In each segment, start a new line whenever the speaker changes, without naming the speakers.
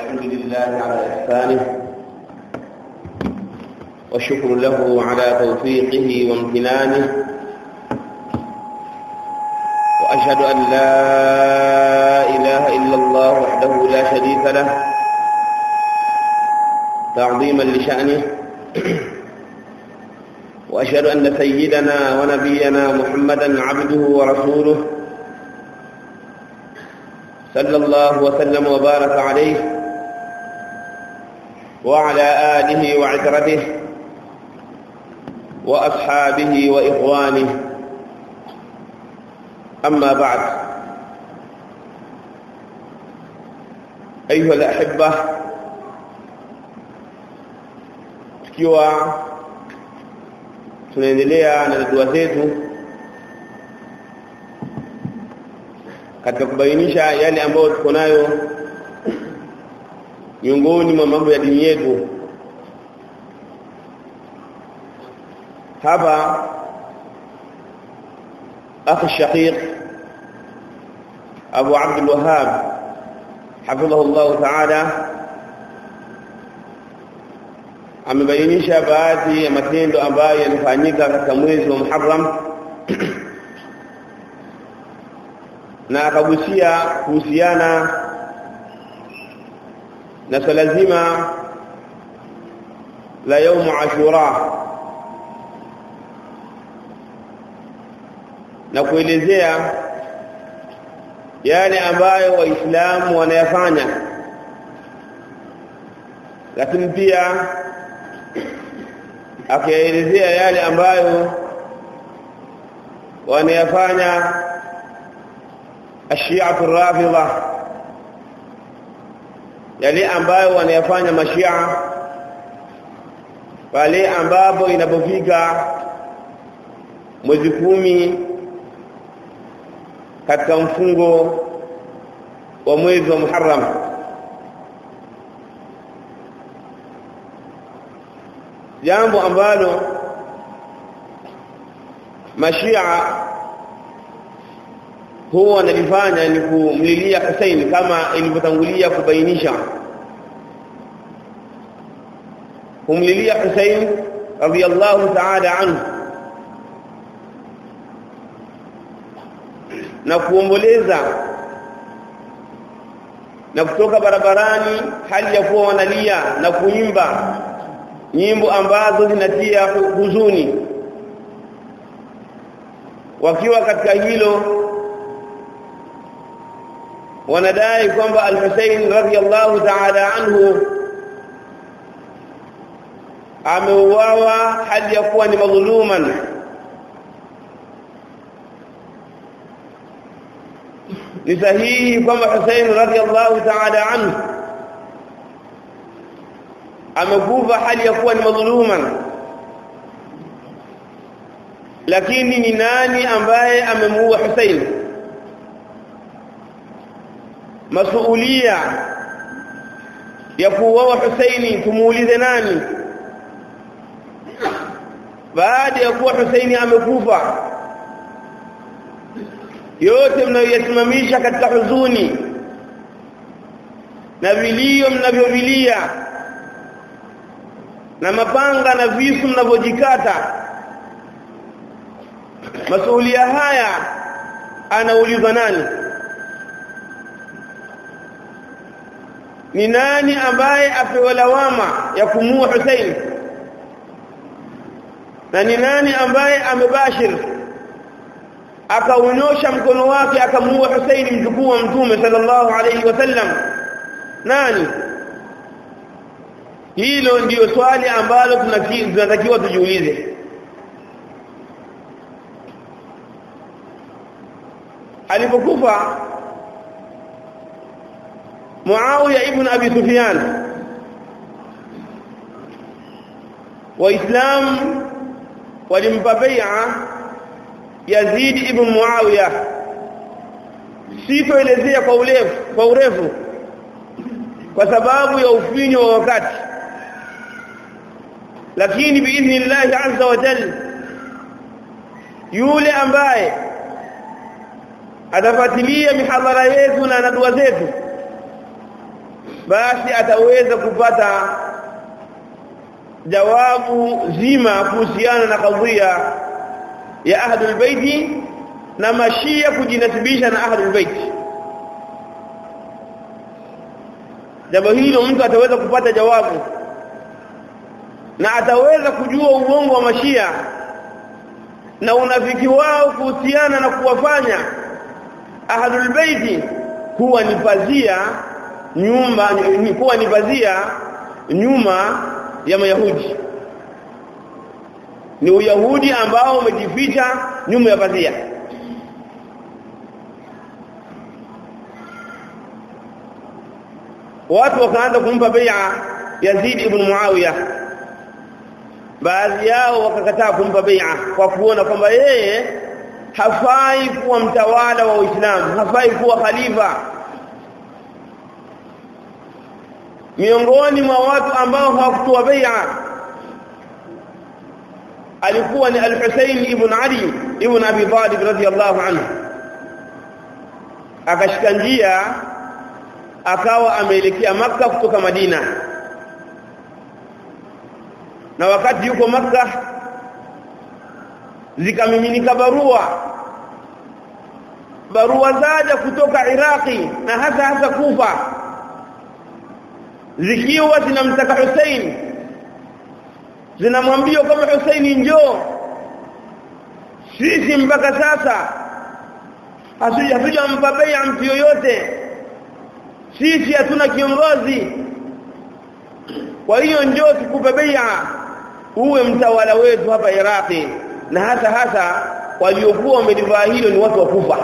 الحمد لله على إحسانه والشكر له على توفيقه وامتنانه وأشهد أن لا إله إلا الله وحده لا شريك له تعظيما لشأنه وأشهد أن سيدنا ونبينا محمدا عبده ورسوله صلى الله وسلم وبارك عليه وعلى آله وعترته وأصحابه وإخوانه أما بعد أيها الأحبة tukiwa tunaendelea na dua zetu katika kubainisha yale ambayo tuko nayo miongoni mwa mambo ya dini yetu. Hapa akhi shaqiq Abu Abdul Wahhab hafidhahu Allah ta'ala amebainisha baadhi ya matendo ambayo yanafanyika katika mwezi wa Muharram na akagusia kuhusiana na swala zima la يوم Ashura na kuelezea yale ambayo waislamu wanayafanya, lakini pia akielezea yale ambayo wanayafanya الشيعة الرافضة, yale ambayo wanayafanya mashia pale ambapo inapofika mwezi 10 katika mfungo wa mwezi wa Muharram. Jambo ambalo mashia huwa analifanya ni kumlilia Hussein kama ilivyotangulia kubainisha. Kumlilia Hussein radiyallahu ta'ala anhu na kuomboleza na kutoka barabarani hali ya kuwa wanalia na kuimba nyimbo ambazo zinatia huzuni. Wakiwa katika hilo wanadai kwamba al-Husayn radhiyallahu ta'ala anhu ameuawa hali ya kuwa ni madhuluman. Ni sahihi kwamba Husayn radhiyallahu ta'ala anhu amekufa hali ya kuwa ni madhuluman, lakini ni nani ambaye amemuua Husayn? Masuulia ya kuuawa Husaini tumuulize nani? Baada ya kuwa Husaini amekufa, yote mnayoyasimamisha katika huzuni na vilio mnavyovilia na mapanga na visu mnavyojikata, masuulia haya anaulizwa nani? Ni nani ambaye apewa lawama ya kumuua Hussein? Na ni nani ambaye amebashir akaunyosha mkono wake akamuua Hussein mjukuu wa Mtume sallallahu alayhi wasallam? Nani? Hilo ndio swali ambalo tunatakiwa tujiulize. Alipokufa Muawiya ibn Abi Sufyan, Waislam walimpa bai'a Yazid ibn Muawiya. Sitoelezea kwa urefu kwa sababu ya ufinyo wa wakati, lakini biidhnillah azza wa jalla yule ambaye atafuatilia mihadhara yetu na dua zetu basi ataweza kupata jawabu zima kuhusiana na kadhia ya ahlul bait na mashia kujinasibisha na ahlul bait. Jambo hilo mtu ataweza kupata jawabu na ataweza kujua uongo wa mashia na unafiki wao kuhusiana na kuwafanya ahlul bait kuwa ni pazia nyuma ya Mayahudi. Ni Uyahudi ambao umejificha nyuma ya pazia. Watu wakaanza kumpa bai'a Yazid ibn Muawiya. Baadhi yao wakakataa kumpa bai'a kwa kuona kwamba yeye hafai kuwa mtawala wa Uislamu, hafai kuwa khalifa. Miongoni mwa watu ambao hawakutoa bai'a alikuwa ni Al-Husayn ibn Ali ibn Abi Talib radhiyallahu anhu. Akashika njia akawa ameelekea Makka kutoka Madina, na wakati yuko Makka zikamiminika barua zaja kutoka Iraqi na hasa Kufa zikiwa zinamtaka Hussein, zinamwambia kama Hussein njoo, sisi mpaka sasa hatujampa bai'a mtu yoyote, sisi hatuna kiongozi, kwa hiyo njoo tukupe bai'a uwe mtawala wetu hapa Iraqi. Na hasa waliokuwa wamelivaa hilo ni watu wa Kufa,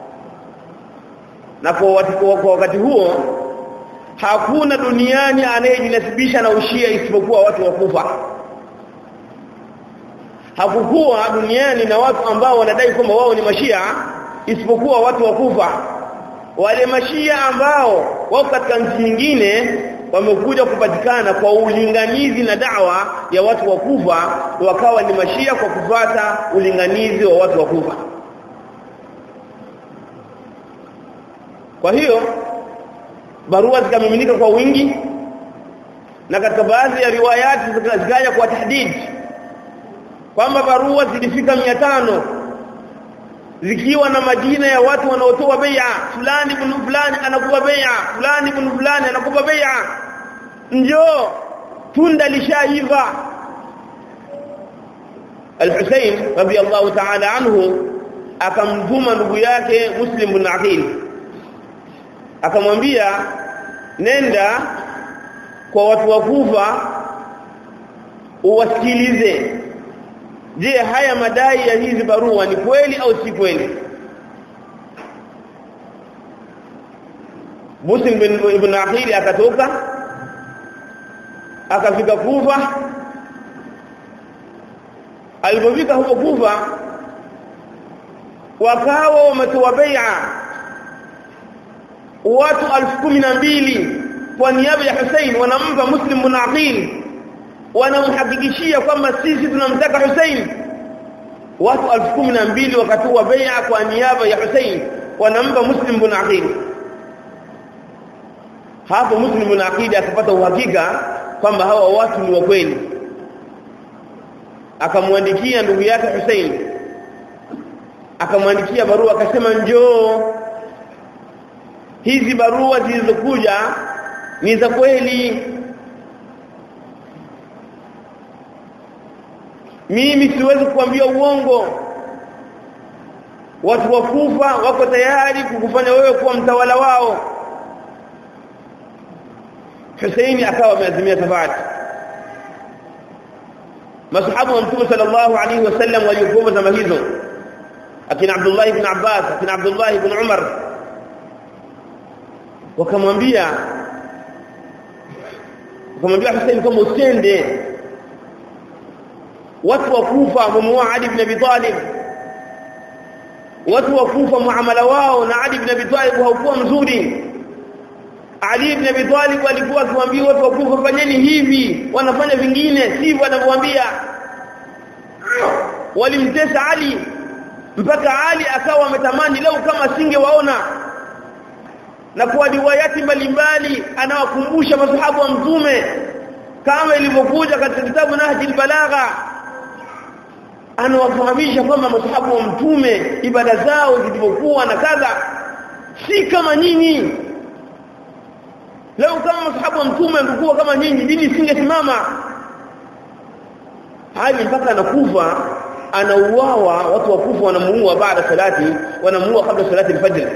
na kwa wakati huo hakuna duniani anayejinasibisha na ushia isipokuwa watu wa Kufa. Hakukuwa duniani na watu ambao wanadai kwamba wao ni mashia isipokuwa watu wa Kufa. Wale mashia ambao wako katika nchi nyingine wamekuja kupatikana kwa ulinganizi na da'wa ya watu wa Kufa, wakawa ni mashia kwa kufuata ulinganizi wa watu wa Kufa. Kwa hiyo barua zikamiminika kwa wingi, na katika baadhi ya riwayati zikaja kwa tahdid kwamba barua zilifika 500 zikiwa na majina ya watu wanaotoa bai'a. Fulani ibn fulani anakupa bai'a, fulani ibn fulani anakupa bai'a, njoo tunda lishaiva. Al-Husayn radiyallahu ta'ala anhu akamtuma ndugu yake Muslim ibn Aqil, akamwambia nenda kwa watu wa Kufa uwasikilize, je, haya madai ya hizi barua ni kweli au si kweli? Muslim ibn Aqil akatoka akafika Kufa. Alipofika huko Kufa wakawa wametoa bai'a watu 12,000 kwa niaba ya Hussein, wanampa Muslim ibn Aqil, wanamhakikishia kwamba sisi tunamtaka Hussein. Watu 12,000 wakatoa bai'a kwa niaba ya Hussein, wanampa Muslim ibn Aqil. Hapo Muslim ibn Aqil akapata uhakika kwamba hawa watu ni wa kweli, akamwandikia ndugu yake Hussein, akamwandikia barua akasema, njoo, hizi barua zilizokuja ni za kweli, mimi siwezi kuambia uongo. Watu wa Kufa wako tayari kukufanya wewe kuwa mtawala wao. Hussein akawa ameazimia safari. Masahaba wa Mtume sallallahu alaihi wasallam waliokuwa zama hizo, akina Abdullah ibn Abbas, akina Abdullah ibn Umar, wakamwambia Hussein kama usende. Watu wa Kufa wamemuua Ali ibn Abi Talib, watu wa Kufa muamala wao na Ali ibn Abi Talib haukuwa mzuri. Ali ibn Abi Talib alikuwa akiwaambia watu wa Kufa, fanyeni hivi, wanafanya vingine sivyo anavyowaambia. Walimtesa Ali mpaka Ali akawa ametamani lau kama singewaona. na kwa riwayati mbalimbali anawakumbusha masahaba wa mtume kama ilivyokuja katika kitabu Nahjul Balagha, anawafahamisha kwamba masahaba wa mtume ibada zao zilivyokuwa na kadha, si kama nyinyi. Leo kama masahaba wa mtume angekuwa kama nyinyi, dini isingesimama. Hadi mpaka anakufa, anauawa, watu wakufa wanamuua baada salati, wanamuua kabla salati al-fajr.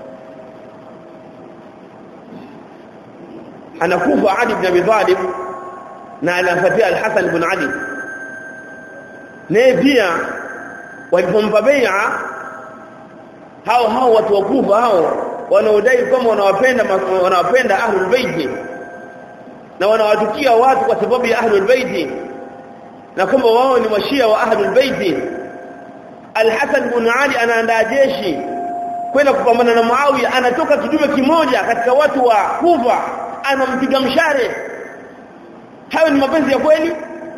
Anakufa Ali ibn Abi Talib na anafuatia al-Hasan ibn Ali. Naye pia walipompa bai'a hao watu wakufa hao wanaodai kama wanawapenda ahlul bait na wanawatukia watu kwa sababu ya ahlul bait na kama wao ni mashia wa ahlul bait. Al-Hasan ibn Ali anaandaa jeshi kwenda kupambana na Muawiya, anatoka kidume kimoja katika watu wa Kufa, anampiga mshare. Hayo ni mapenzi ya kweli?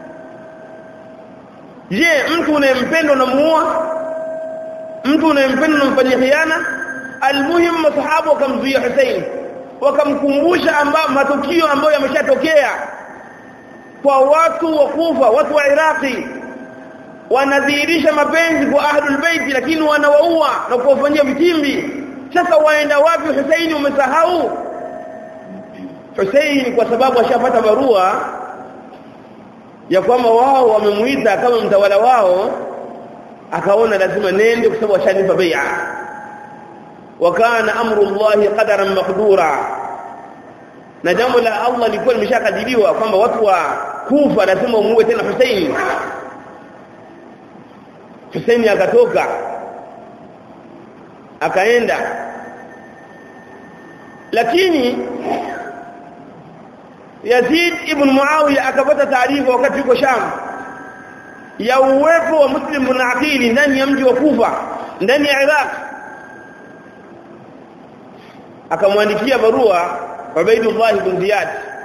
Je, mtu unayempenda unamuua? Mtu unayempenda unamfanyia khiana? Almuhim masahaba wakamzuia Hussein, wakamkumbusha matukio ambayo yameshatokea kwa watu wa Kufa, watu wa Iraqi wanadhihirisha mapenzi kwa ahlul bait, lakini wanawaua na kuwafanyia vitimbi. Sasa waenda wapi? Hussein umesahau? Hussein kwa sababu ashapata barua ya kwamba wao wamemuita kama mtawala wao, akaona lazima nende kwa sababu ashanipa bai'a. Wakana amru Allah qadaran maqdura, na jambo la Allah lilikuwa limeshakadiriwa kwamba watu wa Kufa lazima umuue tena Hussein. Hussein akatoka akaenda, lakini Yazid ibn Muawiya akapata taarifa wakati yuko Sham ya uwepo wa Muslim ibn Aqil ndani ya mji wa Kufa, ndani ya Iraq. Akamwandikia barua Ubaydullah ibn Ziyad,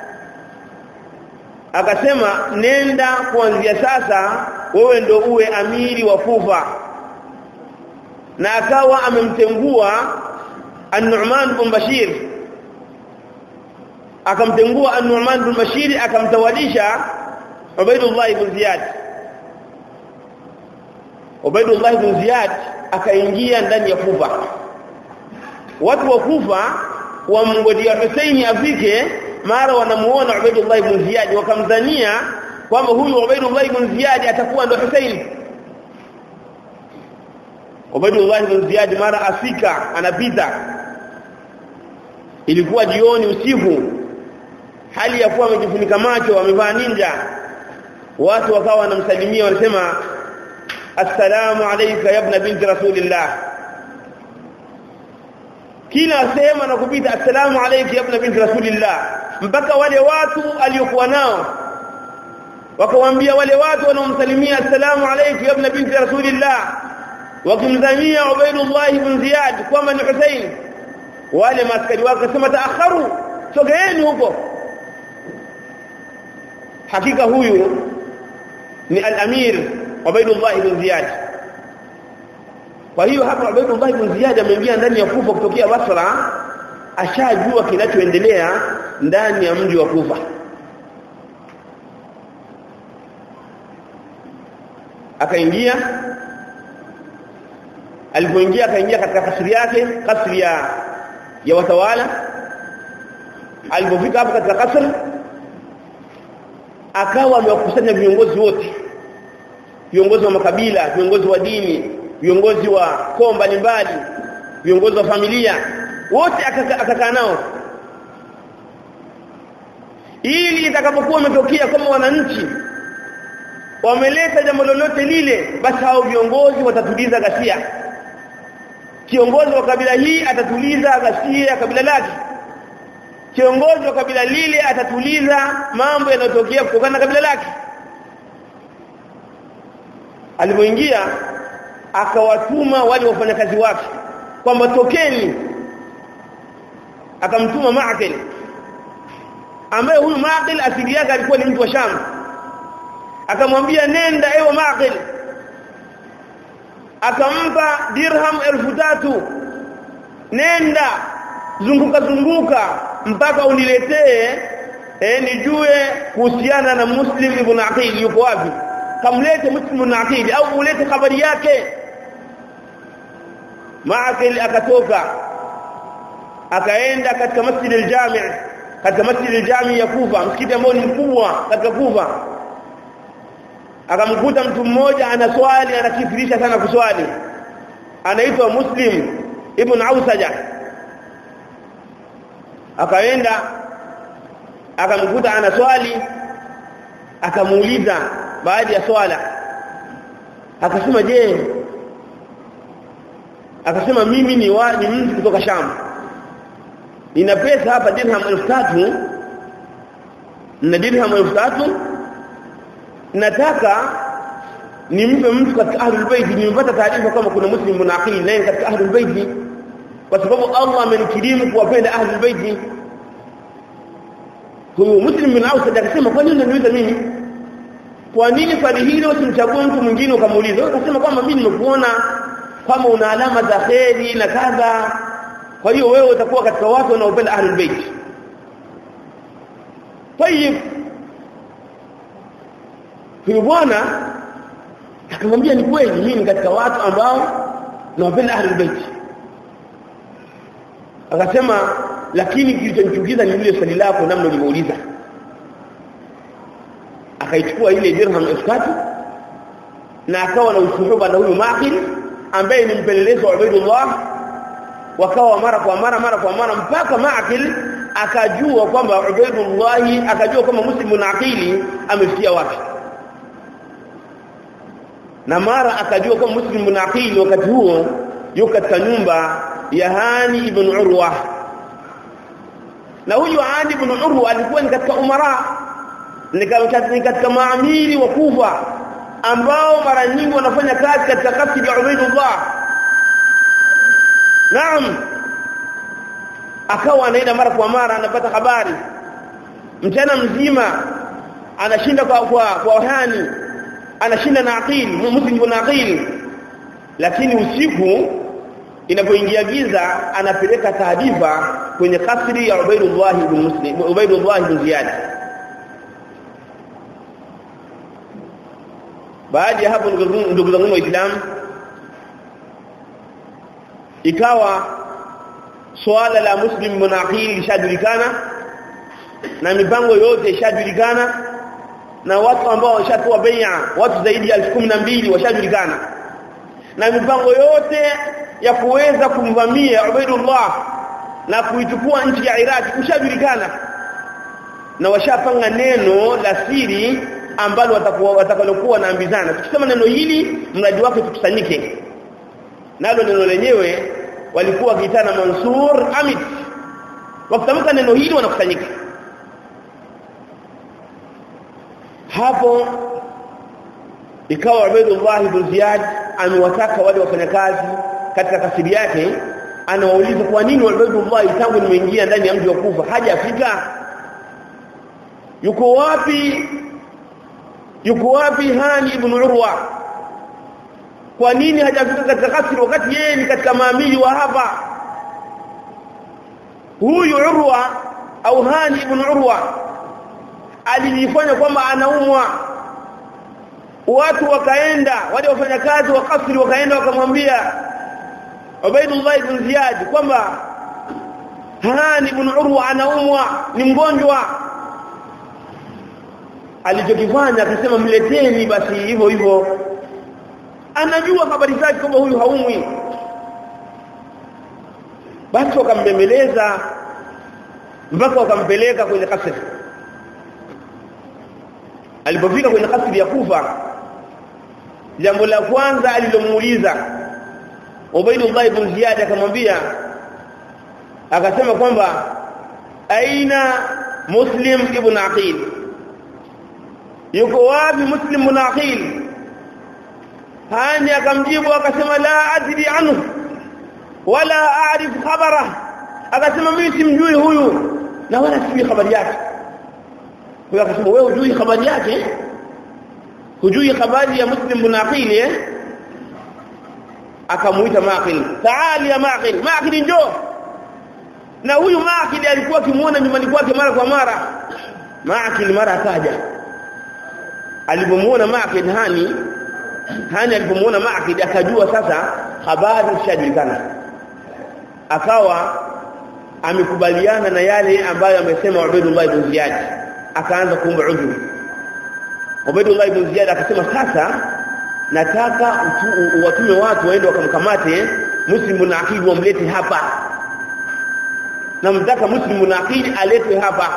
akasema nenda kuanzia sasa wewe ndio uwe amiri wa Kufa. Na akawa amemtengua An-Nu'man ibn Bashir, akamtengua An-Nu'man ibn Bashir, akamtawalisha Ubaydullah ibn Ziyad. Ubaydullah ibn Ziyad akaingia ndani ya Kufa. Watu wa Kufa wamngodia Hussein afike, mara wanamuona Ubaydullah ibn Ziyad, wakamdhania kwamba huyu Ubaydullah ibn Ziyad atakuwa ndo Hussein. Ubaydullah ibn Ziyad mara afika, anapita, ilikuwa jioni, usiku, hali ya kuwa amejifunika macho, amevaa ninja. Watu wakawa wanamsalimia, wanasema assalamu alayka ya ibn binti rasulillah. Kila sema na kupita assalamu alayka ya ibn binti rasulillah, mpaka wale watu aliokuwa nao wakamwambia wale watu wanaomsalimia assalamu alayka ya ibn binti rasulillah, wakimdhania Ubaydullah ibn Ziyad kwamba ni Hussein. Wale maskari wakasema taakharu, sogeeni huko. Hakika huyu ni al-Amir Ubaydullah ibn Ziyad. Kwa hiyo hapa Ubaydullah ibn Ziyad ameingia ndani ya Kufa kutokea Basra, ashajua kinachoendelea ndani ya mji wa Kufa. Akaingia, alipoingia akaingia katika kasri yake, kasri ya watawala. Alipofika hapo katika kasri, akawa amewakusanya viongozi wote, viongozi wa makabila, viongozi wa dini, viongozi wa koo mbalimbali, viongozi wa familia, wote akakaa nao, ili itakapokuwa umetokea kama wananchi wameleta jambo lolote lile, basi hao viongozi watatuliza ghasia. Kiongozi wa kabila hii atatuliza ghasia ya kabila lake, kiongozi wa kabila lile atatuliza mambo yanayotokea kutokana na kabila lake. Alipoingia akawatuma wale wafanyakazi wake kwamba tokeni. Akamtuma Ma'qil, ambaye huyu Ma'qil asili yake alikuwa ni mtu wa Sham. Akamwambia nenda ewe Ma'qil, akampa dirham 3000, nenda zunguka mpaka uniletee nijue kuhusiana na Muslim ibn Aqil yuko wapi. Kamlete Muslim ibn Aqil au ulete habari yake. Ma'aqil akatoka akaenda katika Masjid al-Jami', katika Masjid al-Jami' ya Kufa, msikiti ambao ni mkubwa katika Kufa. Akamkuta mtu mmoja anaswali, anakifirisha sana kuswali, anaitwa Muslim ibn Ausaja. Akaenda akamkuta anaswali, akamuuliza baada ya swala, akasema je, akasema mimi ni mtu kutoka Sham, nina pesa hapa dirham 3000, na dirham 3000 nataka nimpe mtu katika Ahlul Bayt. Nimepata taarifa kama kuna Muslim ibn Aqil naye katika Ahlul Bayt, kwa sababu Allah amenikirimu kuwapenda Ahlul Bayt. Huyo Muslim bin Aus akasema kwa nini unaniuliza mimi? Kwa nini swali hilo usimchague mtu mwingine ukamuuliza? Akasema kwamba mimi nimekuona kama una alama za kheri na kadha, kwa hiyo wewe utakuwa katika watu wanaopenda Ahlul Bayt. Tayeb, huyo bwana akamwambia ni kweli mimi ni katika watu ambao nawapenda Ahlul Bayt. Akasema lakini kilichonichukiza ni ile swali lako namna ulivyouliza. Akaichukua ile dirham 3000 na akawa na ushuhuba na huyo Ma'qil ambaye ni mpelelezi wa Ubaydullah, wakawa mara kwa mara mpaka Ma'qil akajua kwamba Ubaydullah, akajua kama Muslim ibn Aqil amefikia wapi, na mara akajua kama Muslim ibn Aqil wakati huo yuko katika nyumba ya Hani ibn Urwa. Na huyu Hani ibn Urwa alikuwa ni katika umara, ni katika maamiri wa Kufa ambao mara nyingi wanafanya kazi katika kasri ya Ubaydullah. Naam, akawa anaenda mara kwa mara, anapata habari mchana mzima, anashinda kwa Hani, anashinda na Aqil, Muslim ibn Aqil, lakini usiku inapoingia giza anapeleka taarifa kwenye kasri ya Ubaydullah ibn Ziyad. Baada ya hapo, ndugu zangu Waislamu, ikawa swala la Muslim ibn Aqil lishajulikana na mipango yote ishajulikana, na watu ambao washatoa bai'a, watu zaidi ya 12,000 washajulikana, na mipango yote ya kuweza kumvamia Ubaydullah na kuichukua nchi ya Iraq ushajulikana, na washapanga neno la siri ambalo watakalokuwa naambizana. Tukisema neno hili mradi wake tukusanyike. Nalo neno lenyewe walikuwa wakiitana Mansur Amit. Wakitamka neno hili wanakusanyika. Hapo ikawa Ubaydullah ibn Ziyad amewataka wale wafanyakazi katika kasiri yake, anawauliza kwa nini Ubaydullah tangu nimeingia ndani ya mji wa Kufa hajafika? Yuko wapi Hani ibn Urwa? Kwa nini hajafika katika kasri wakati yeye ni katika maamili wa hapa? Huyu Urwa au Hani ibn Urwa alijifanya kwamba anaumwa. Watu wakaenda, wale wafanyakazi wa kasri wakaenda wakamwambia Ubaydullah ibn Ziyad kwamba Hani ibn Urwa anaumwa, ni mgonjwa. Alichokifanya akasema mleteni basi hivyo hivyo, anajua habari zake kwamba huyu haumwi. Basi wakambembeleza mpaka wakampeleka kwenye kasri. Alipofika kwenye kasri ya Kufa, jambo la kwanza alilomuuliza Ubaydullah ibn Ziyad akamwambia, akasema kwamba aina Muslim ibn Aqil, yuko wapi Muslim ibn Aqil? Hani akamjibu akasema la adri anhu wala a'rif khabara, akasema mimi simjui huyu na wala sijui habari yake. Kwa akasema wewe hujui habari yake? Hujui habari ya Muslim ibn Aqil? Akamuita Ma'qil, taali ya Ma'qil, Ma'qil njoo. na huyu Maakil alikuwa akimuona nyumbani kwake mara kwa mara. Maakil mara akaja, alipomuona Maakil Hani alipomuona Maakil akajua sasa habari zishajulikana, akawa amekubaliana na yale ambayo amesema Ubaydullah ibn Ziyad, akaanza kuomba udhuru. Ubaydullah ibn Ziyad akasema sasa nataka watume watu waende wakamkamate Muslim ibn Aqil wamlete hapa, na mtaka Muslim ibn Aqil aletwe hapa.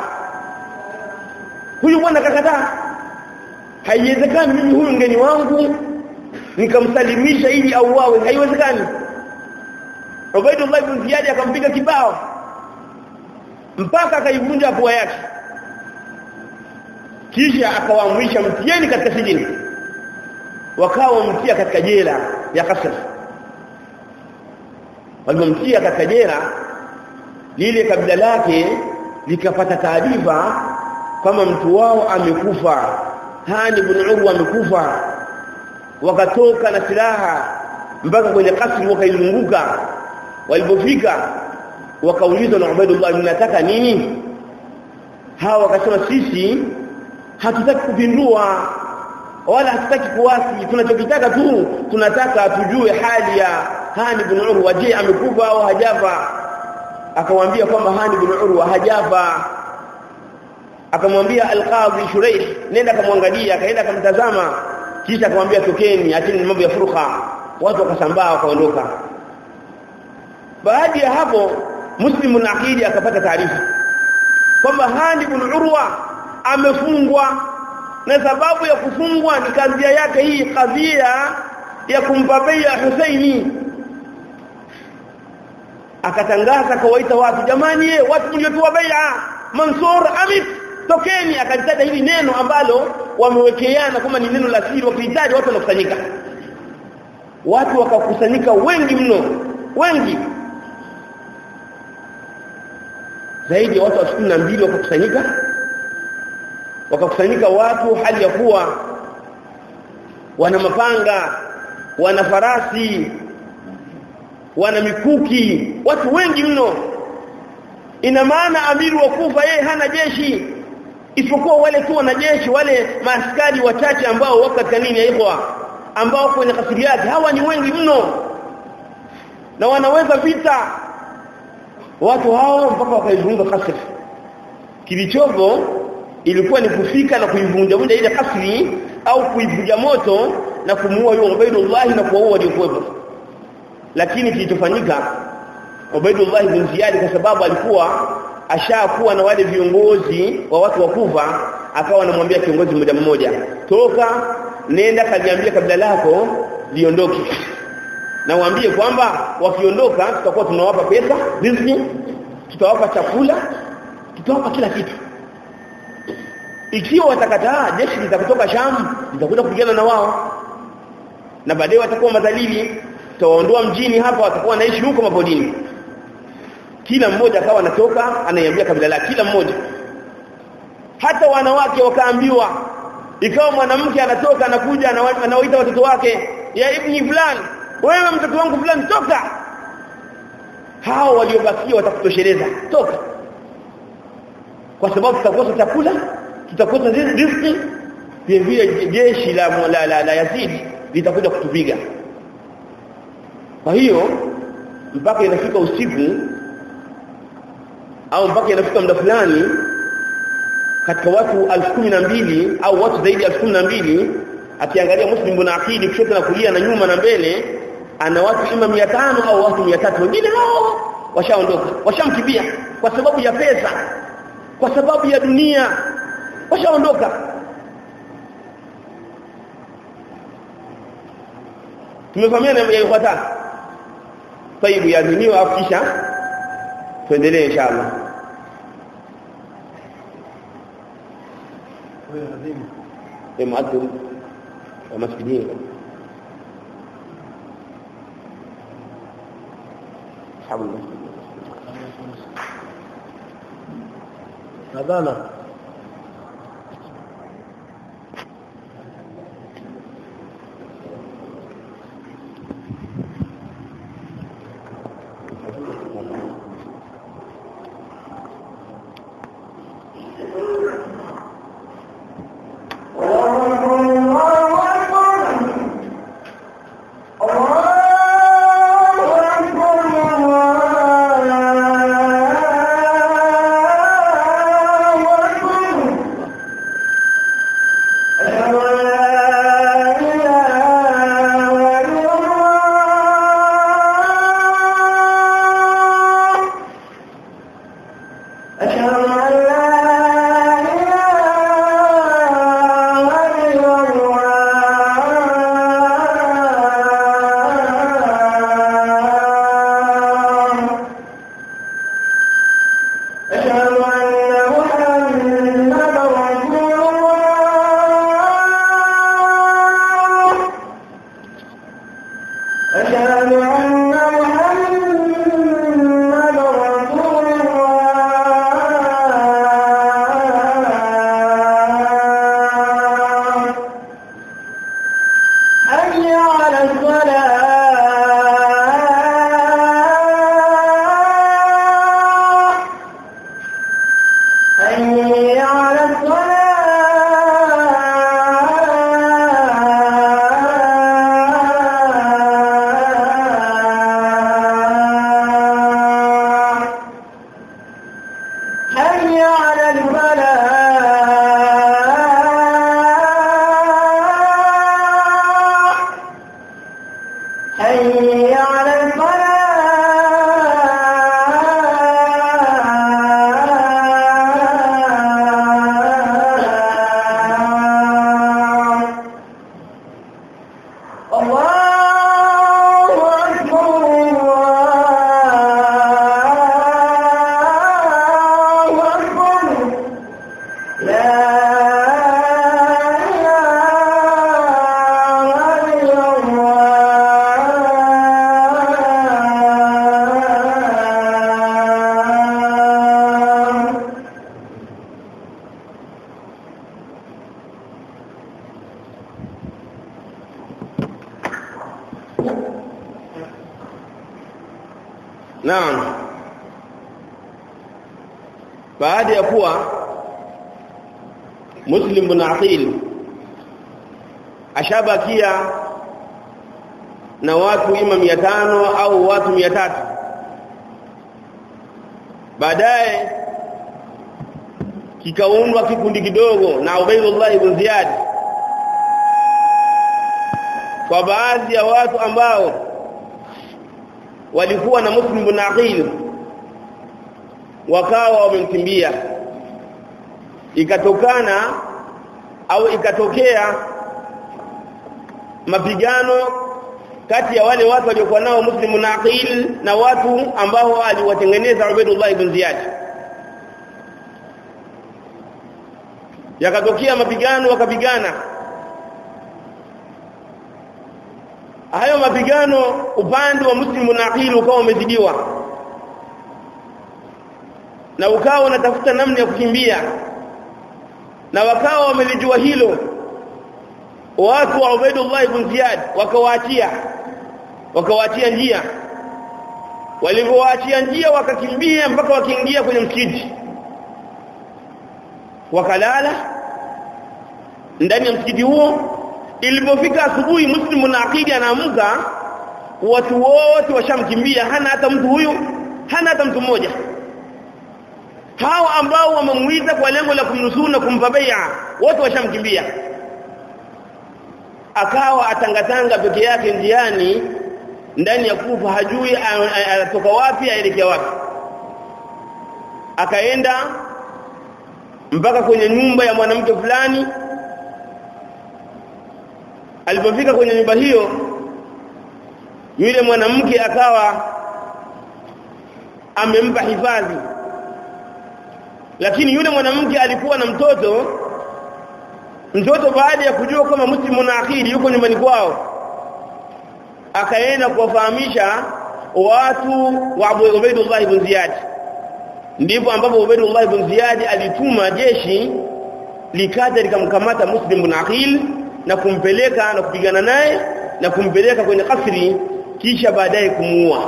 Huyu bwana akakataa, haiwezekani mimi huyu mgeni wangu nikamsalimisha ili auawe, haiwezekani. Ubaydullah ibn Ziyad akampiga kibao mpaka akaivunja pua yake, kisha akawaamrisha mtieni katika sijini, wakawa mtia katika jela ya Kasr. Walipomtia katika jela lile, kabila lake likapata taarifa kama mtu wao amekufa, Hani ibn Urwa amekufa. Wakatoka na silaha mpaka kwenye kasri wakaizunguka. Walipofika wakaulizwa na Ubaydullah, mnataka nini? Hawa wakasema sisi hatutaki kupindua wala hatutaki kuasi, tunachokitaka tu tunataka tujue hali ya Hani ibn Urwa, je amekufa au hajafa? Akamwambia kwamba Hani ibn Urwa hajafa. Akamwambia al-Qadhi Shuraih, nenda kamwangalia. Akaenda akamtazama, kisha akamwambia tokeni, acheni mambo ya furqa. Watu wakasambaa wakaondoka. Baada ya hapo Muslim ibn Aqil akapata taarifa kwamba Hani ibn Urwa amefungwa, na sababu ya kufungwa ni kadhia yake hii, kadhia ya kumpa bai'a Husaini. Akatangaza, kawaita watu, jamani watu mliotoa bai'a Mansur Amif, tokeni. Akalitaja hili neno ambalo wamewekeana kama ni neno la siri, wakihitaji watu wanakusanyika. Watu wakakusanyika wengi mno, wengi zaidi ya watu 12 wakakusanyika watu, hali ya kuwa wana mapanga, wana farasi, wana mikuki, watu wengi mno. Ina maana amiri wa Kufa yeye hana jeshi isipokuwa wale tu wanajeshi, wale maaskari wachache ambao wako katika nini ya ikhwa, ambao kwenye kasri yake. Hawa ni wengi mno na wanaweza vita. Watu hao mpaka wakaizunguka kasri. Kilichopo ilikuwa ni kufika na kuivunja ile kasri au kuivuja moto na kumuua yule Ubaydullah na kuwaua waliokuwepo. Lakini kilichofanyika, Ubaydullah ibn Ziyad kwa sababu alikuwa ashakuwa na wale viongozi wa watu wa Kufa, akawa anamwambia kiongozi mmoja, toka nenda kaniambia kabila lako liondoke, na waambie kwamba wakiondoka tutakuwa tunawapa pesa, riziki, tutawapa chakula, tutawapa kila kitu. Ikiwa watakataa, jeshi litakutoka Sham litakuja kupigana na wao, na baadaye watakuwa madhalili, tutawaondoa mjini hapa, watakuwa naishi huko mapodini. Kila mmoja akawa anatoka anaiambia kabila lake, kila mmoja. Hata wanawake wakaambiwa, ikawa mwanamke anatoka anakuja anawaita watoto wake, ya ibni fulani, wewe mtoto wangu fulani, toka. Hao waliobakia watakutosheleza, toka, kwa sababu tutakosa chakula, tutakosa riziki, vile jeshi la Yazid litakuja kutupiga. Kwa hiyo mpaka inafika usiku au mpaka inafika muda fulani, katika watu 12,000 au watu zaidi ya 12,000, akiangalia Muslim ibn Aqil kushoto na kulia na nyuma na mbele, ana watu ima 500 au watu 300, wengine hao washaondoka, washamkimbia kwa sababu ya pesa, kwa sababu ya dunia, washaondoka. Tumefahamiana ya ikhwata. Tayyibu yaadhiniwa afisha, tuendelee inshallah. Muadhdhin wa masjidin alhamdulillah. Adhana Naam. Baada ya kuwa Muslim bin Aqil ashabakia na watu ima 500 au watu 300, baadaye kikaundwa kikundi kidogo na Ubaydullah ibn Ziyad kwa baadhi ya watu ambao walikuwa na Muslim bin Aqil wakawa wamemkimbia. Ikatokana au ikatokea mapigano kati ya wale watu waliokuwa nao Muslim bin Aqil na watu ambao aliwatengeneza Ubaydullah ibn Ziyad. Yakatokea mapigano, wakapigana. Hayo mapigano upande wa Muslim bin Aqil ukawa umezidiwa na ukawa unatafuta namna ya kukimbia, na wakawa wamelijua hilo watu wa Ubaydullah ibn Ziyad, wakawaachia njia. Walivyowaachia njia wakakimbia mpaka wakiingia kwenye msikiti, wakalala ndani ya msikiti huo. Ilipofika asubuhi, Muslim bin Aqil anaamka, watu wote washamkimbia, hana hata mtu huyu, hana hata mtu mmoja. Hao ambao wamemuita kwa lengo la kumnusuru na kumpa bai'a wote washamkimbia. Akawa atangatanga peke yake njiani ndani ya Kufa, hajui anatoka wapi aelekea wapi. Akaenda mpaka kwenye nyumba ya mwanamke fulani. Alipofika kwenye nyumba hiyo, yule mwanamke akawa amempa hifadhi, lakini yule mwanamke alikuwa na mtoto. Baada ya kujua kama Muslim bin Aqil yuko nyumbani kwao, akaenda kuwafahamisha watu wa Ubaydullah ibn Ziyad. Ndipo ambapo Ubaydullah ibn Ziyad alituma jeshi likaja likamkamata Muslim bin Aqil na kumpeleka na kupigana naye na kumpeleka kwenye kasri, kisha baadaye kumuua.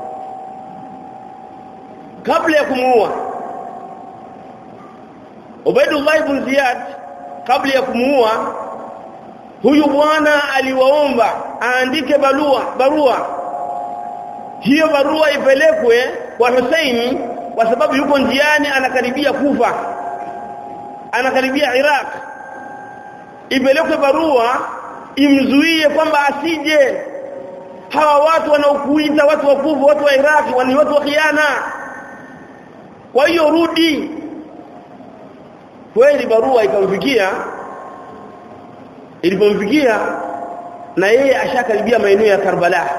Kabla ya kumuua Ubaydullah ibn Ziyad, kabla ya kumuua huyu bwana aliwaomba aandike barua. Hiyo barua ipelekwe kwa Hussein kwa sababu yuko njiani, anakaribia Kufa, anakaribia Iraq. Ipelekwe barua imzuie kwamba asije. Hawa watu wanaokuita watu wa Kufa, watu wa Iraq, ni watu wa khiana. kwa hiyo rudi. Kweli barua ikamfikia, ilipomfikia na yeye ashakaribia maeneo ya Karbala,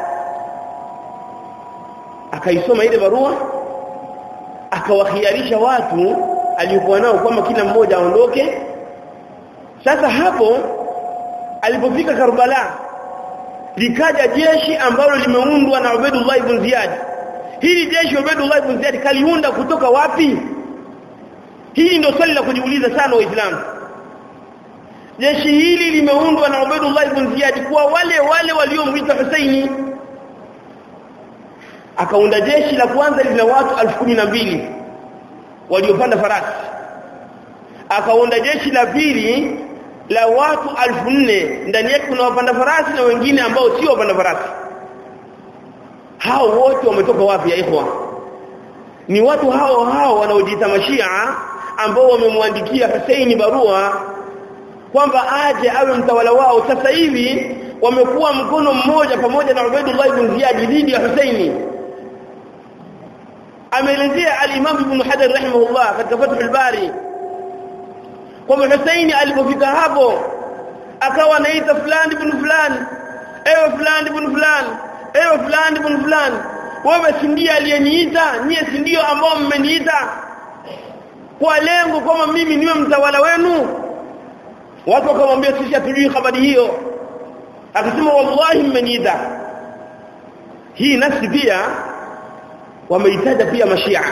akaisoma ile barua, akawakhiarisha watu aliokuwa nao kwamba kila mmoja aondoke. Sasa hapo alipofika Karbala, likaja jeshi ambalo limeundwa na Ubaydullah ibn Ziyad. Hili jeshi Ubaydullah ibn Ziyad kaliunda kutoka wapi? Hii ndio swali la kujiuliza sana Waislamu. Jeshi hili limeundwa na Ubaydullah ibn Ziyad kwa wale waliomwita Husaini. Akaunda jeshi la kwanza lina watu 12,000 waliopanda farasi. Akaunda jeshi la pili la watu 4,000, ndani yake kuna wapanda farasi na wengine ambao sio wapanda farasi. Hao wote wametoka wapi ya ikhwa? Ni watu hao wanaojiita Mashia ambao wamemwandikia Husaini barua kwamba aje awe mtawala wao. Sasa hivi wamekuwa mkono mmoja pamoja na Ubaydullah ibn Ziyad dhidi ya Husaini. Ameelezea al-Imam Ibn Hajar rahimahullah katika Fathul Bari kwamba Husaini alipofika hapo akawa anaita fulani ibn fulani, ewe fulani ibn fulani, ewe fulani ibn fulani, wewe si ndiye aliyeniita? Nyie si ndio ambao mmeniita kwa lengo kwamba mimi niwe mtawala wenu? Watu wakamwambia sisi hatujui habari hiyo. Akasema wallahi mmeniita. Hii nafsi pia wameitaja pia Mashia.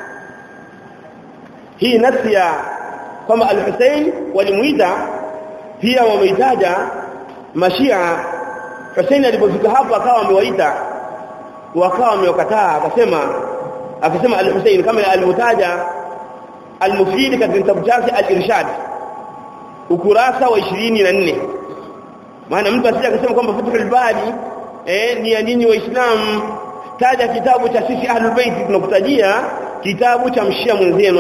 Hii nafsi ya kama al-Husayn walimuita pia wameitaja Mashia. Husayn alipofika hapo akawa amewaita, wakawa wamekataa. Akasema al-Husayn kama alivyotaja al-Mufid katika kitabu chake al-Irshad ukurasa wa 24. Maana mtu asije akasema kwamba Fathul Bari ni ya nini Waislamu, taja kitabu cha sisi Ahlul Bait, tunakutajia kitabu cha Mshia mwenzenu.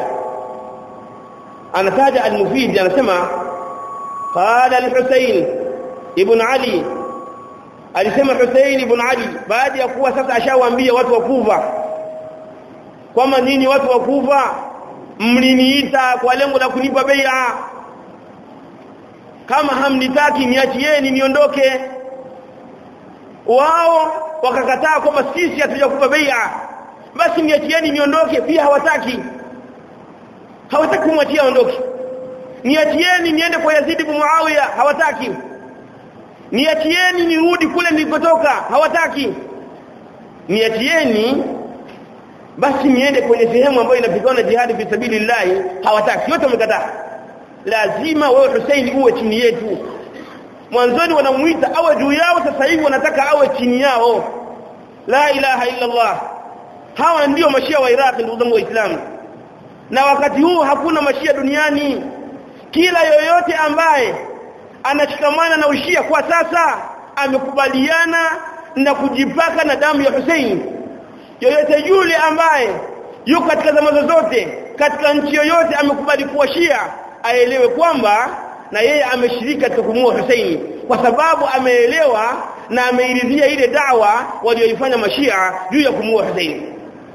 Anataja al-Mufid, anasema qala al-Husayn ibn Ali, alisema Husayn ibn Ali baada ya kuwa sasa ashawaambia watu wa Kufa kwamba nini, watu wa Kufa mliniita kwa lengo la kunipa bai'a, kama hamnitaki niachieni niondoke. Wao wakakataa kwamba sisi hatujakupa bai'a, basi niachieni niondoke. Pia hawataki kumwachia aondoke. Niachieni niende kwa Yazid ibn Muawiya, hawataki. Niachieni nirudi kule nilipotoka, hawataki. Niachieni basi niende kwenye sehemu ambayo inapigana jihad fi sabilillah, hawataki. Wote wamekataa. Lazima wewe Husaini uwe chini yetu. Mwanzoni wanamuita awe juu yao, sasa hivi wanataka awe chini yao. La ilaha illa Allah. Hawa ndio Mashia wa Iraq, ndugu zangu Waislamu. Na wakati huu hakuna Mashia duniani. Kila yoyote ambaye anashikamana na Ushia kwa sasa amekubaliana na kujipaka na damu ya Husaini. Yoyote yule ambaye yuko katika zama zote, katika nchi yoyote amekubali kuwa Shia, aelewe kwamba na yeye ameshiriki katika kumuua Husaini, kwa sababu ameelewa na ameiridhia ile da'wa walioifanya Mashia juu ya kumuua Husaini.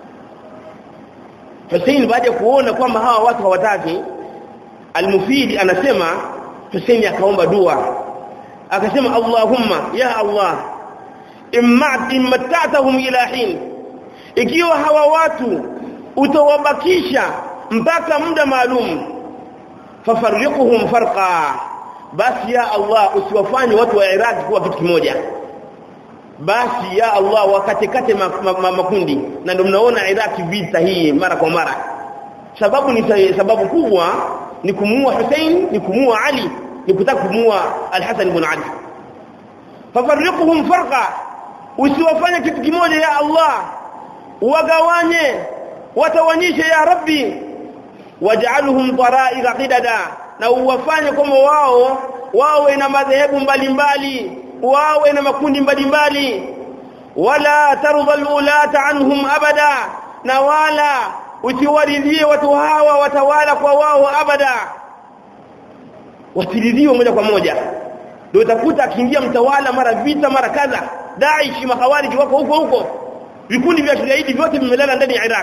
Husaini baada ya kuona kwamba hawa watu hawataki, al-Mufid anasema Husaini akaomba dua, akasema Allahumma ya Allah immata'tahum ila hin, ikiwa hawa watu utawabakisha mpaka muda maalum, fafarriquhum farqa, basi ya Allah usiwafanye watu wa Iraq kuwa kitu kimoja. Basi ya Allah wakatekate makundi. Na ndio mnaona Iraq vita hii mara kwa mara. Sababu ni sababu kubwa ni kumuua Hussein, ni kumuua Ali, ni kutaka kumuua Al-Hasan ibn Ali. Fafarriquhum farqa, usiwafanye kitu kimoja ya Allah, wagawanye, watawanyishe ya Rabbi. Waj'alhum tara'iqa qidada, na uwafanye kama wao wawe na madhehebu mbalimbali, wawe na makundi mbalimbali. Wala tarudha al-ulata anhum abada, na wala usiwaridhie watu hawa watawala kwa wao abada. Wasiridhiwe moja kwa moja. Ndio utakuta akiingia mtawala mara vita mara kadha, Daesh, makhawariji wako huko, vikundi vya kigaidi vyote vimelala ndani ya Iraq.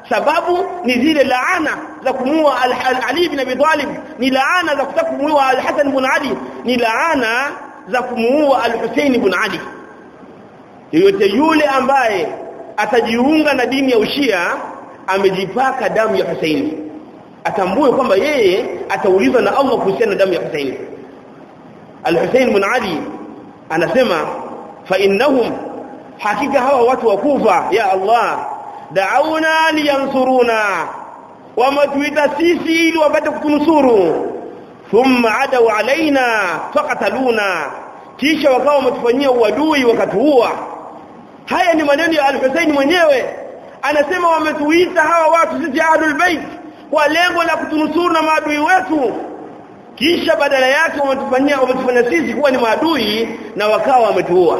sababu ni zile laana za kumuua Ali ibn Abi Talib, ni laana za kutaka kumuua al-Hasan ibn Ali, ni laana za kumuua al-Husayn ibn Ali. Yote yule ambaye atajiunga na dini ya Ushia amejipaka damu ya Husaini, atambue kwamba yeye ataulizwa na Allah kuhusiana na damu ya Husaini. Al-Husayn ibn Ali anasema fa innahum, hakika hawa watu wa Kufa ya Allah, da'auna liyansuruna, wamatuita sisi ili wapate kutunusuru, thumma adaw alaina faqataluna, kisha wakawa wametufanyia uadui wakatuua. Haya ni maneno ya Al-Husayn mwenyewe, anasema wametuita hawa watu sisi Ahlul Bait kwa lengo la kutunusuru na maadui wetu, kisha badala yake wametufanya sisi kuwa ni maadui na wakawa wametuua.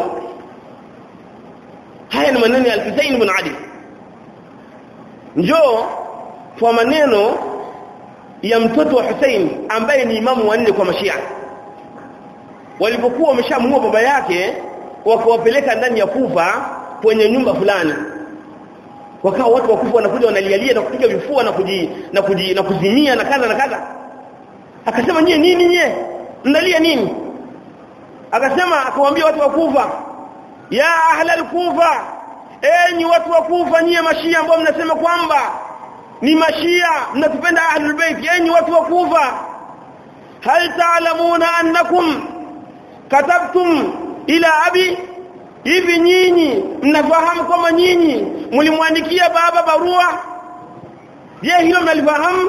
Haya ni maneno ya Al-Husayn ibn Ali. Njoo kwa maneno ya mtoto wa Hussein ambaye ni imamu wa 4 kwa Mashia. Walipokuwa wameshamuua baba yake, wakawapeleka ndani ya Kufa kwenye nyumba fulani. Wakao watu wa Kufa wanakuja wanalialia na kupiga vifua na kuzimia na kadha na kadha. Akasema nyie nini nyie? Mnalia nini? Akasema, akamwambia watu wa Kufa, ya ahlal Kufa, enyi watu wa Kufa, nyie Mashia ambao mnasema kwamba ni Mashia mnatupenda Ahlul Bait, enyi watu wa Kufa, hal ta'lamuna annakum katabtum ila abi, hivi nyinyi mnafahamu kama nyinyi mlimwandikia baba barua? Je, hilo mnalifahamu?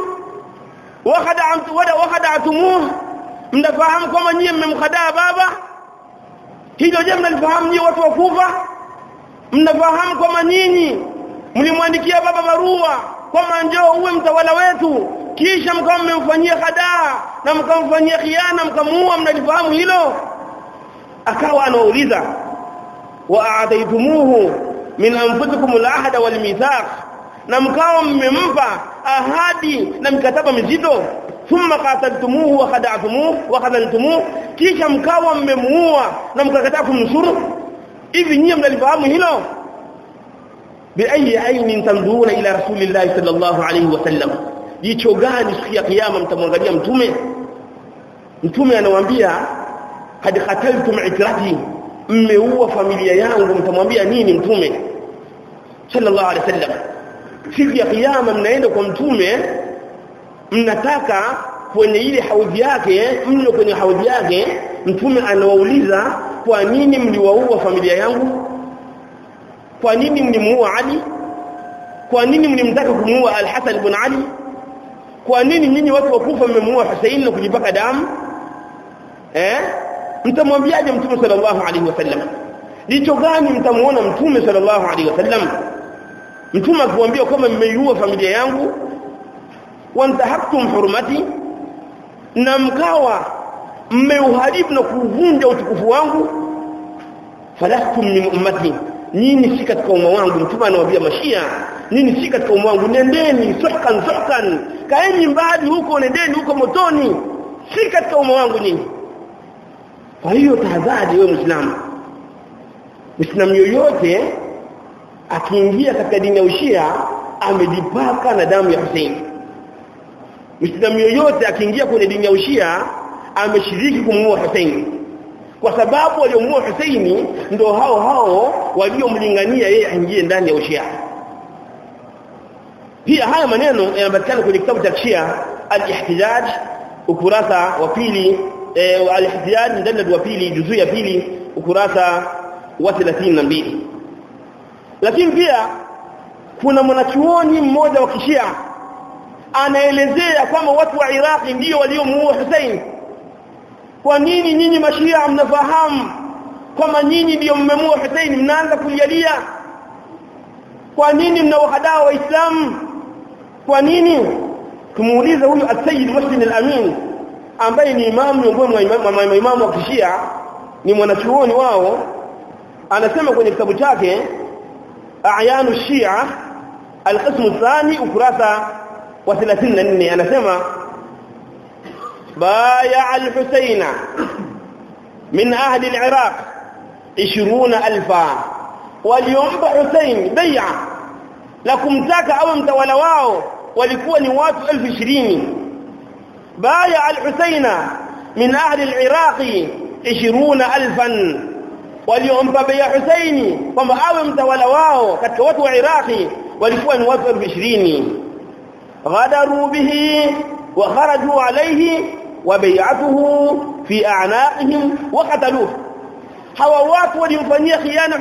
Wakhada'tumuhu, mnafahamu kama nyinyi mmemkhadaa baba? Hilo je mnalifahamu nyinyi watu wa Kufa? Mnafahamu kama nyinyi mlimwandikia baba barua kwamba njoo uwe mtawala wetu, kisha mkawa mmemfanyia khadaa na mkamfanyia khiana mkamuua? Mnalifahamu hilo? Akawa anauliza, wa a'taytumuhu min anfusikum al-ahda wal mithaq, na mkawa mmempa ahadi na mkataba mzito, thumma qataltumuhu wa khada'tumuhu wa khadaltumuhu, kisha mkawa mmemuua na mkakataa kumnusuru. Hivi nyinyi mnalifahamu hilo? Bi ayi aynin tamduna ila rasulillahi sallallahu alayhi wasallam, jicho gani siku ya kiyama mtamwangalia mtume? Mtume anawaambia, kad qataltum itrati, mmeua familia yangu, mtamwambia nini mtume sallallahu alayhi wasallam? Siku ya kiyama mnaenda kwa mtume, mnataka kwenye ile haudhi yake, mlo kwenye haudhi yake, mtume anawauliza, kwa nini mliwaua familia yangu? Kwa nini mlimuua Ali? Kwa nini mlimtaka kumuua Al-Hasan ibn Ali? Kwa nini nyinyi watu wa Kufa mmemuua Hussein na kujipaka damu? Mtamwambiaje mtume sallallahu alaihi wasallam? Licho gani mtamuona mtume sallallahu alaihi wasallam? Mtume akiwaambia kama mmeiua familia yangu, wantahaktum hurmati, na mkawa mmeuharibu na kuvunja utukufu wangu, falastum min ummati, nyinyi si katika umma wangu. Mtume anawaambia Mashia, nyinyi si katika umma wangu, nendeni suhkan, kaeni mbali huko, nendeni huko motoni, si katika umma wangu nyinyi. Kwa hiyo tahadhari wewe Muislamu yoyote akiingia katika dini ya Ushia amejipaka na damu ya Hussein. Muislamu yoyote akiingia kwenye dini ya Ushia ameshiriki kumuua Hussein, kwa sababu waliomuua Hussein ndio hao waliomlingania yeye aingie ndani ya Ushia. Pia haya maneno yanapatikana kwenye kitabu cha Shia Al-Ihtijaj ukurasa wa pili, Al-Ihtijaj mjallad wa pili, juzuu ya pili, ukurasa wa 32. Lakini pia kuna mwanachuoni mmoja wa Kishia anaelezea kwamba watu wa Iraq ndio waliomuua Hussein. Kwa nini nyinyi Mashia mnafahamu kama nyinyi ndio mmemuua Hussein mnaanza kulialia? Kwa nini mnawahadaa Waislamu? Kwa nini? Tumuuliza huyu Al-Sayyid Muslim Al-Amin ambaye ni imamu miongoni mwa maimamu wa Kishia, ni mwanachuoni wao. Anasema kwenye kitabu chake A'yanu Shia al-qism athani ukurasa wa 34, anasema baya al-Husayn min ahli al-Iraq 20,000, waliomba Hussein bai'a la kumtaka awe mtawala wao walikuwa ni watu 20,000 baya al-Husaina min ahli al-Iraq 20,000 waliompa baya Husaini kwamba awe mtawala wao katika watu wa Iraqi walikuwa ni watu 20,000 ghadaru bihi wa kharaju alayhi wa bay'atuhu fi a'naqihim wa qataluhu hawa watu walimfanyia khiana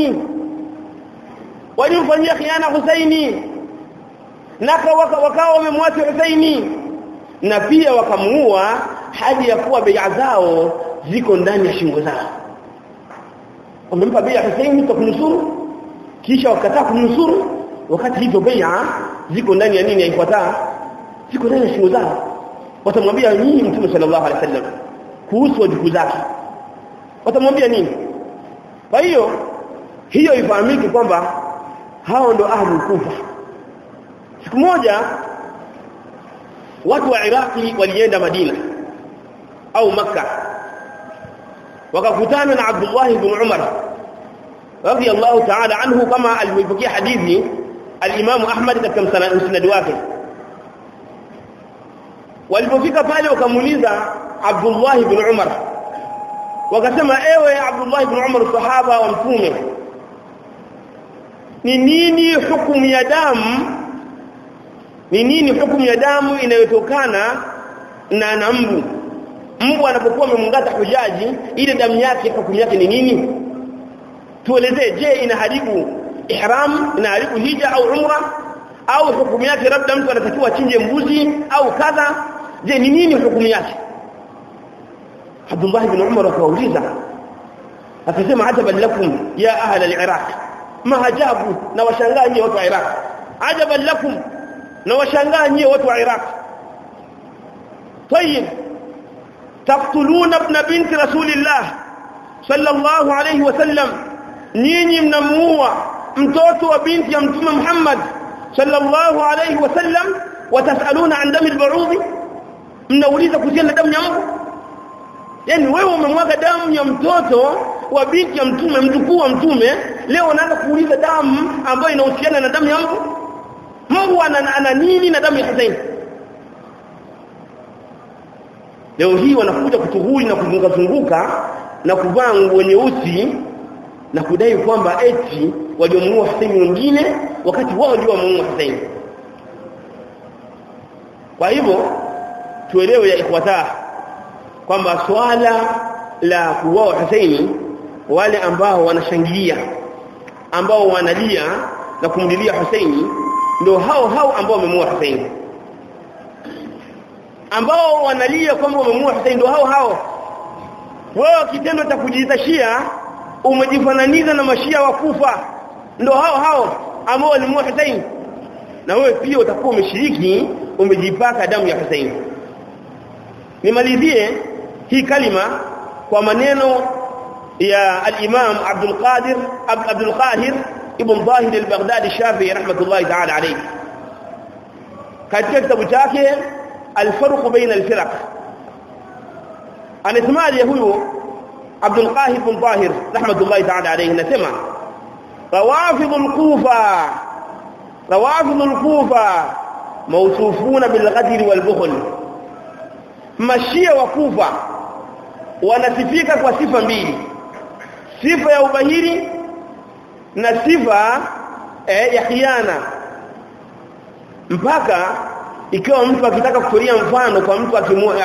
Husaini na wakawa wamemwacha Husaini na pia wakamuua hadi ya kuwa bai'a zao ziko ndani ya shingo zao wamempa bai'a Husaini kwa kunusuru kisha wakataa kunusuru wakati hizo bai'a ziko ndani ya nini haifuataa ziko ndani ya shingo zao watamwambia nini Mtume sallallahu alaihi wasallam kuhusu wajukuu zake watamwambia nini kwa hiyo ifahamike kwamba hao ndo ahli Kufa siku moja watu wa Iraqi walienda Madina au Makka wakakutana na Abdullah ibn Umar radiyallahu ta'ala anhu kama alipokea hadithi al-Imam Ahmad katika musnad wake walipofika pale wakamuuliza Abdullah ibn Umar wakasema ewe Abdullah ibn Umar sahaba wa mtume ni nini hukumu ya damu inayotokana na mbu anapokuwa amemngata hujaji ile damu yake hukumu yake ni nini tuelezee je inaharibu ihram inaharibu hija au umra au hukumu yake labda mtu anatakiwa achinje mbuzi au kadha je ni nini hukumu yake Abdullah ibn Umar akauliza akasema ajaban lakum ya ahla al-Iraq ma ajabu na washangaa nyie watu wa Iraq ajaban lakum na washangaa nyie watu wa Iraq طيب تقتلون ابن بنت رسول الله صلى الله عليه وسلم nyinyi mnamuua mtoto wa binti ya mtume Muhammad sallallahu alayhi wasallam watasaluna an dami al-ba'udhi mnauliza kuhusiana na damu ya mbu yani wewe umemwaga damu ya mtoto wa binti ya mtume mjukuu wa mtume leo unaanza kuuliza damu ambayo inahusiana na damu ya mbu ana nini na damu ya Hussein leo hii wanakuja kutuhuli na kuzunguka na kuvaa nguo nyeusi na kudai kwamba eti waliomuua Hussein wengine wakati wao ndio wamuua Hussein kwa hivyo tuelewe ya ikhwata kwamba swala la kuuawa Hussein wale ambao wanashangilia ambao wanalia na kumlilia Hussein ndio hao ambao wamemuua Hussein ambao wanalia kwamba wamemuua Hussein ndio hao wao kitendo cha kujiita Shia umejifananiza na mashia wa Kufa ndio hao ambao walimuua Hussein na wewe pia utakuwa umeshiriki umejipaka damu ya Hussein nimalizie hii kalima kwa maneno ya al-Imam Abdul Qahir ibn Zahir al-Baghdadi Shafi'i rahmatullahi ta'ala alayhi katika kitabu chake al-Farq baina al-Firaq anasemaje huyo Abdul Qahir ibn Zahir rahmatullahi ta'ala alayhi nasema rawafid al-Kufa mawsufuna bil ghadri wal bukhl mashia wa Kufa wanasifika kwa sifa mbili sifa ya ubahiri na sifa ya khiana mpaka ikiwa mtu akitaka kutoria mfano kwa mtu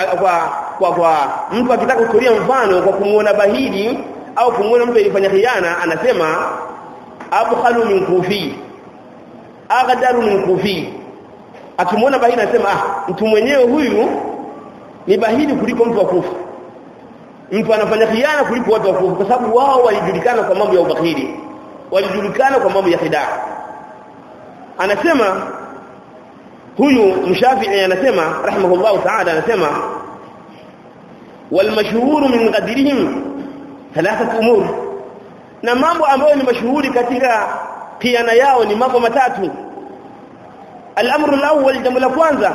mtu akitaka kutoria mfano kwa kumuona bahiri au kumuona mtu alifanya khiana anasema abkhalu min kufi aghdaru min kufi akimuona bahiri anasema mtu mwenyewe huyu ni bahiri kuliko mtu wa Kufa mtu anafanya khiana kuliko watu wa Kufa kwa sababu wao walijulikana kwa mambo ya ubahiri walijulikana kwa mambo ya khidaa anasema huyu Mshafi'i anasema rahimahullah ta'ala anasema wal mashhur min qadrihim thalathat umur na mambo ambayo ni mashuhuri katika khiana yao ni mambo matatu al-amru al-awwal jambo la kwanza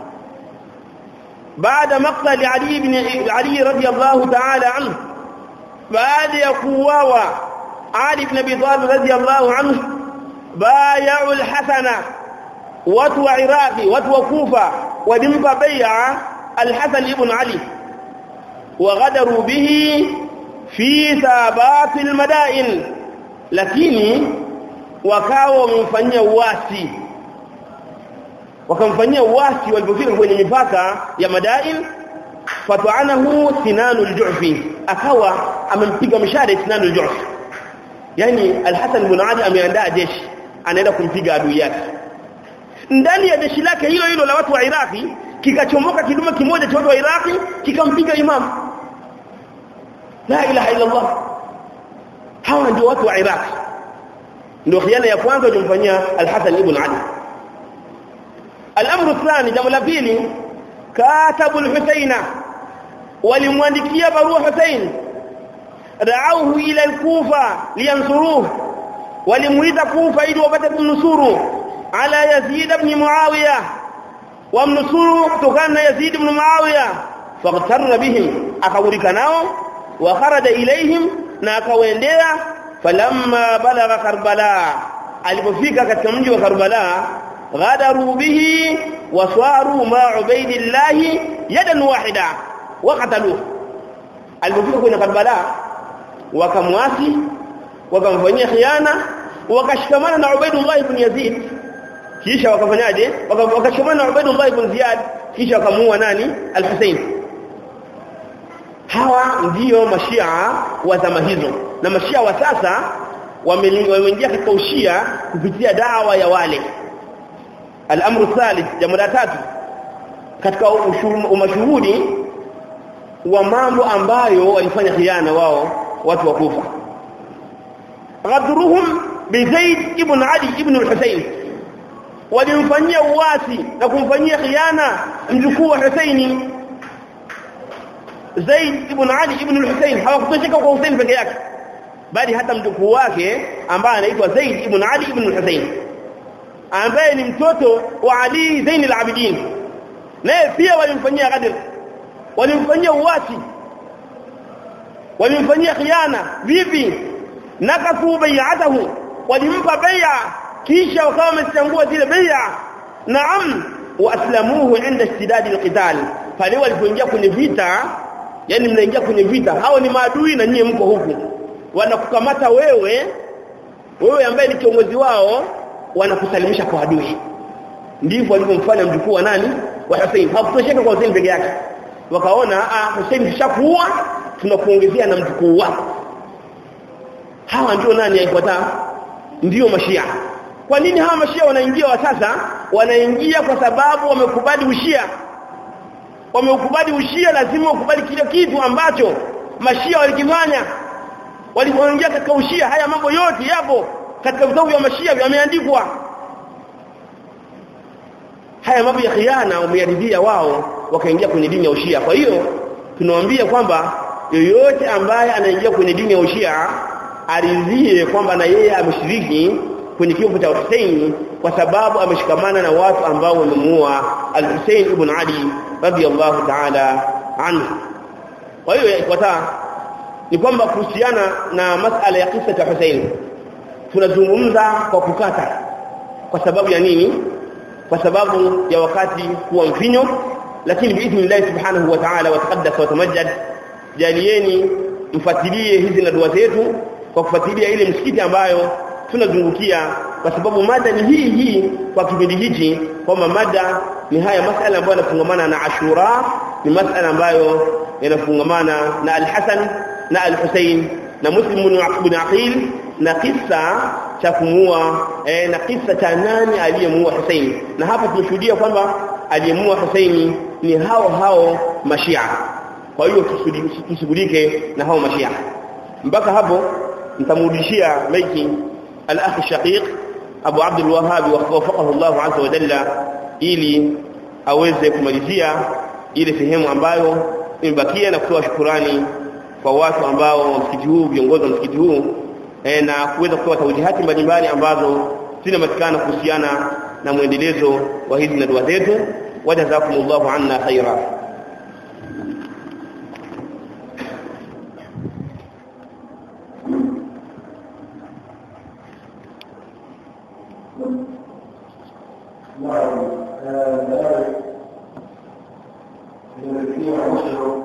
baada maqtal Ali radiyallahu ta'ala anhu baada ya kuuawa Ali ibn Abi Talib radiyallahu anhu bay'u al-Hasana watu wa Iraqi watu wa Kufa walimpa bai'a al-Hasan ibn Ali وغدروا به في ثابات المدائن lakini wakawa wamemfanyia uasi wakamfanyia uasi walipofika kwenye mipaka ya Madain fatwanahu Sinanul Ju'fi akawa amempiga mshale Sinanul Ju'fi yani Al-Hasan ibn Ali ameandaa jeshi anaenda kumpiga adui yake ndani ya jeshi lake hilo hilo la watu wa Iraki kikachomoka kidume kimoja cha watu wa Iraki kikampiga imam la ilaha illa Allah hawa ndio watu wa Iraq ndio khiana ya kwanza walimfanyia Al-Hasan ibn Ali al-amru thani jambo la pili katabu al-Husaina walimwandikia barua Husain ra'auhu ila al-Kufa liyansuruhu walimuita Kufa ili wapate kunusuru ala Yazid ibn Muawiya wamnusuru kutokana na Yazid ibn Muawiya faqtarra bihim akawurika nao wa kharaja ilaihim na akawaendea falamma balagha Karbala alipofika katika mji wa Karbala ghadaru bihi waswaru ma Ubaydillah yadan wahida waqataluhu alipofika kwenye Karbala wakamwasi wakamfanyia khiana wakashikamana na Ubaydullah ibn Yazid kisha wakafanyaje wakashikamana na Ubaydullah ibn Ziyad kisha wakamuua nani Al-Husayn hawa ndio mashia wa zama hizo na mashia wa sasa wameingia katika ushia kupitia dawa ya wale al-amru thalith jambo la tatu katika umashuhudi wa mambo ambayo walifanya khiana wao watu wa Kufa ghadruhum bi Zaid ibn Ali ibn al-Husayn walimfanyia uasi na kumfanyia khiana mjukuu wa Husaini Zaid ibn Ali ibn al-Husayn hawakutosheka kwa Husayn peke yake bali hata mjukuu wake ambaye anaitwa Zaid ibn Ali ibn al-Husayn ambaye ni mtoto wa Ali Zain al-Abidin naye pia walimfanyia ghadr walimfanyia uasi walimfanyia khiana vipi nakafu bai'atahu walimpa bai'a kisha wakawa wamechangua zile bai'a naam wa aslamuhu inda istidad al-qital pale walipoingia kwenye vita yani mnaingia kwenye vita hao ni maadui na nyie mko huku wanakukamata wewe ambaye ni kiongozi wao wanakusalimisha kwa adui ndivyo walivyomfanya mjukuu wa nani wa Hussein hakutosheka kwa Hussein peke yake wakaona Hussein kishakuwa tunakuongezea na mjukuu wako hawa ndio nani aifuata ndio mashia kwa nini hawa mashia wanaingia wa sasa wanaingia kwa sababu wamekubali ushia wameukubali ushia lazima ukubali kile kitu ambacho mashia walikifanya walipoingia katika ushia haya mambo yote yapo katika vitabu vya mashia vimeandikwa haya mambo ya khiana wameyaridhia wao wakaingia kwenye dini ya ushia kwa hiyo tunawaambia kwamba yoyote ambaye anaingia kwenye dini ya ushia aridhie kwamba na yeye ameshiriki kwenye kifo cha Hussein kwa sababu ameshikamana na watu ambao wamemuua Al-Hussein ibn Ali radiyallahu ta'ala anhu kwa hiyo ifuata ni kwamba kuhusiana na masala ya kisa cha Hussein tunazungumza kwa kukata kwa sababu ya nini kwa sababu ya wakati kuwa mfinyo lakini biidhnillah subhanahu wa ta'ala wa taqaddas wa tamajjad jalieni mfuatilie hizi na dua zetu kwa kufuatilia ile msikiti ambayo tunazungukia kwa sababu mada ni hii kwa kipindi hichi kwamba mada ni haya masala ambayo yanafungamana na Ashura ni masala ambayo yanafungamana na Al-Hasan na Al-Husayn na Muslim ibn Aqil na kisa cha kumuua na kisa cha nani aliyemuua Hussein na hapa tunashuhudia kwamba aliyemuua Hussein ni hao mashia kwa hiyo tushughulike na hao mashia mpaka hapo nitamrudishia maiki al-akh shaqiq Abu Abdul Wahhab wafaqahu Allah azza wa jalla ili aweze kumalizia ile sehemu ambayo imebakia na kutoa shukrani kwa watu ambao msikiti huu viongozi wa msikiti huu na kuweza kutoa tawjihati mbalimbali ambazo zinapatikana kuhusiana na muendelezo wa hizi na dua zetu wajazakumullahu anna khaira
نعم لا يمكن أن